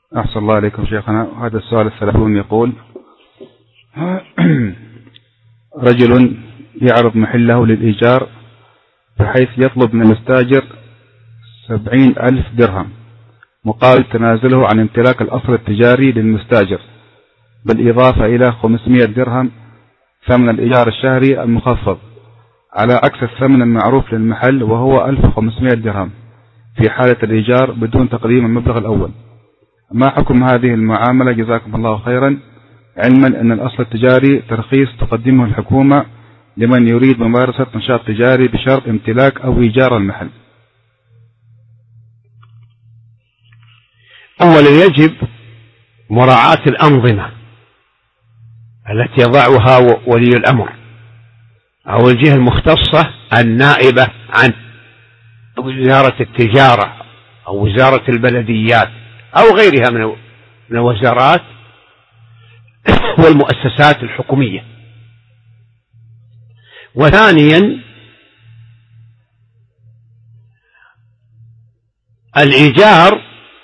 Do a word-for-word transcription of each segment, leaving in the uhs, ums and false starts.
أحسن الله عليكم شيخنا. هذا السؤال الثلاثون يقول: رجل يعرض محله للإيجار بحيث يطلب من المستاجر سبعين ألف درهم مقابل تنازله عن امتلاك الأصل التجاري للمستاجر، بالإضافة إلى خمسمائة درهم ثمن الإيجار الشهري المخفض، على عكس الثمن المعروف للمحل وهو ألف وخمسمائة درهم في حالة الإيجار بدون تقديم المبلغ الأول. ما حكم هذه المعاملة جزاكم الله خيرا، علما أن الأصل التجاري ترخيص تقدمه الحكومة لمن يريد ممارسة نشاط تجاري بشرط امتلاك أو إيجار المحل؟ أولا يجب مراعاة الأنظمة التي يضعها ولي الأمر أو الجهة المختصة النائبة عن وزارة التجارة أو وزارة البلديات أو غيرها من الوزارات والمؤسسات الحكومية. وثانيا الإيجار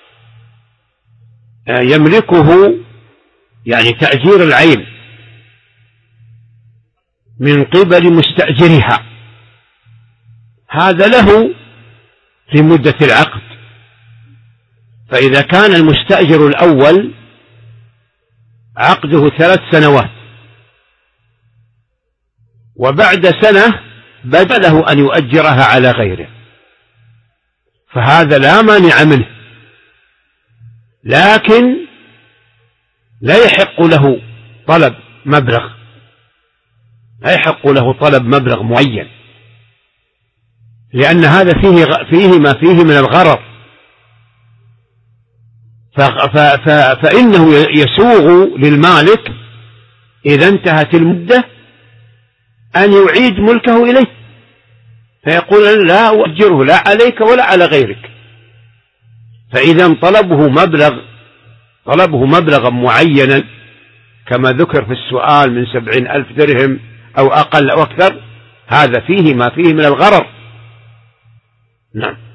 يملكه يعني تأجير العين من قبل مستأجرها، هذا له في مدة العقد. فإذا كان المستأجر الأول عقده ثلاث سنوات وبعد سنة بدا له أن يؤجرها على غيره، فهذا لا مانع منه، لكن لا يحق له طلب مبلغ لا يحق له طلب مبلغ معين، لأن هذا فيه فيه ما فيه من الغرر. فإنه يسوغ للمالك إذا انتهت المدة أن يعيد ملكه إليه، فيقول لا أؤجره لا عليك ولا على غيرك. فإذا طلبه مبلغ طلبه مبلغا معينا كما ذكر في السؤال من سبعين ألف درهم أو أقل أو أكثر، هذا فيه ما فيه من الغرر. نعم.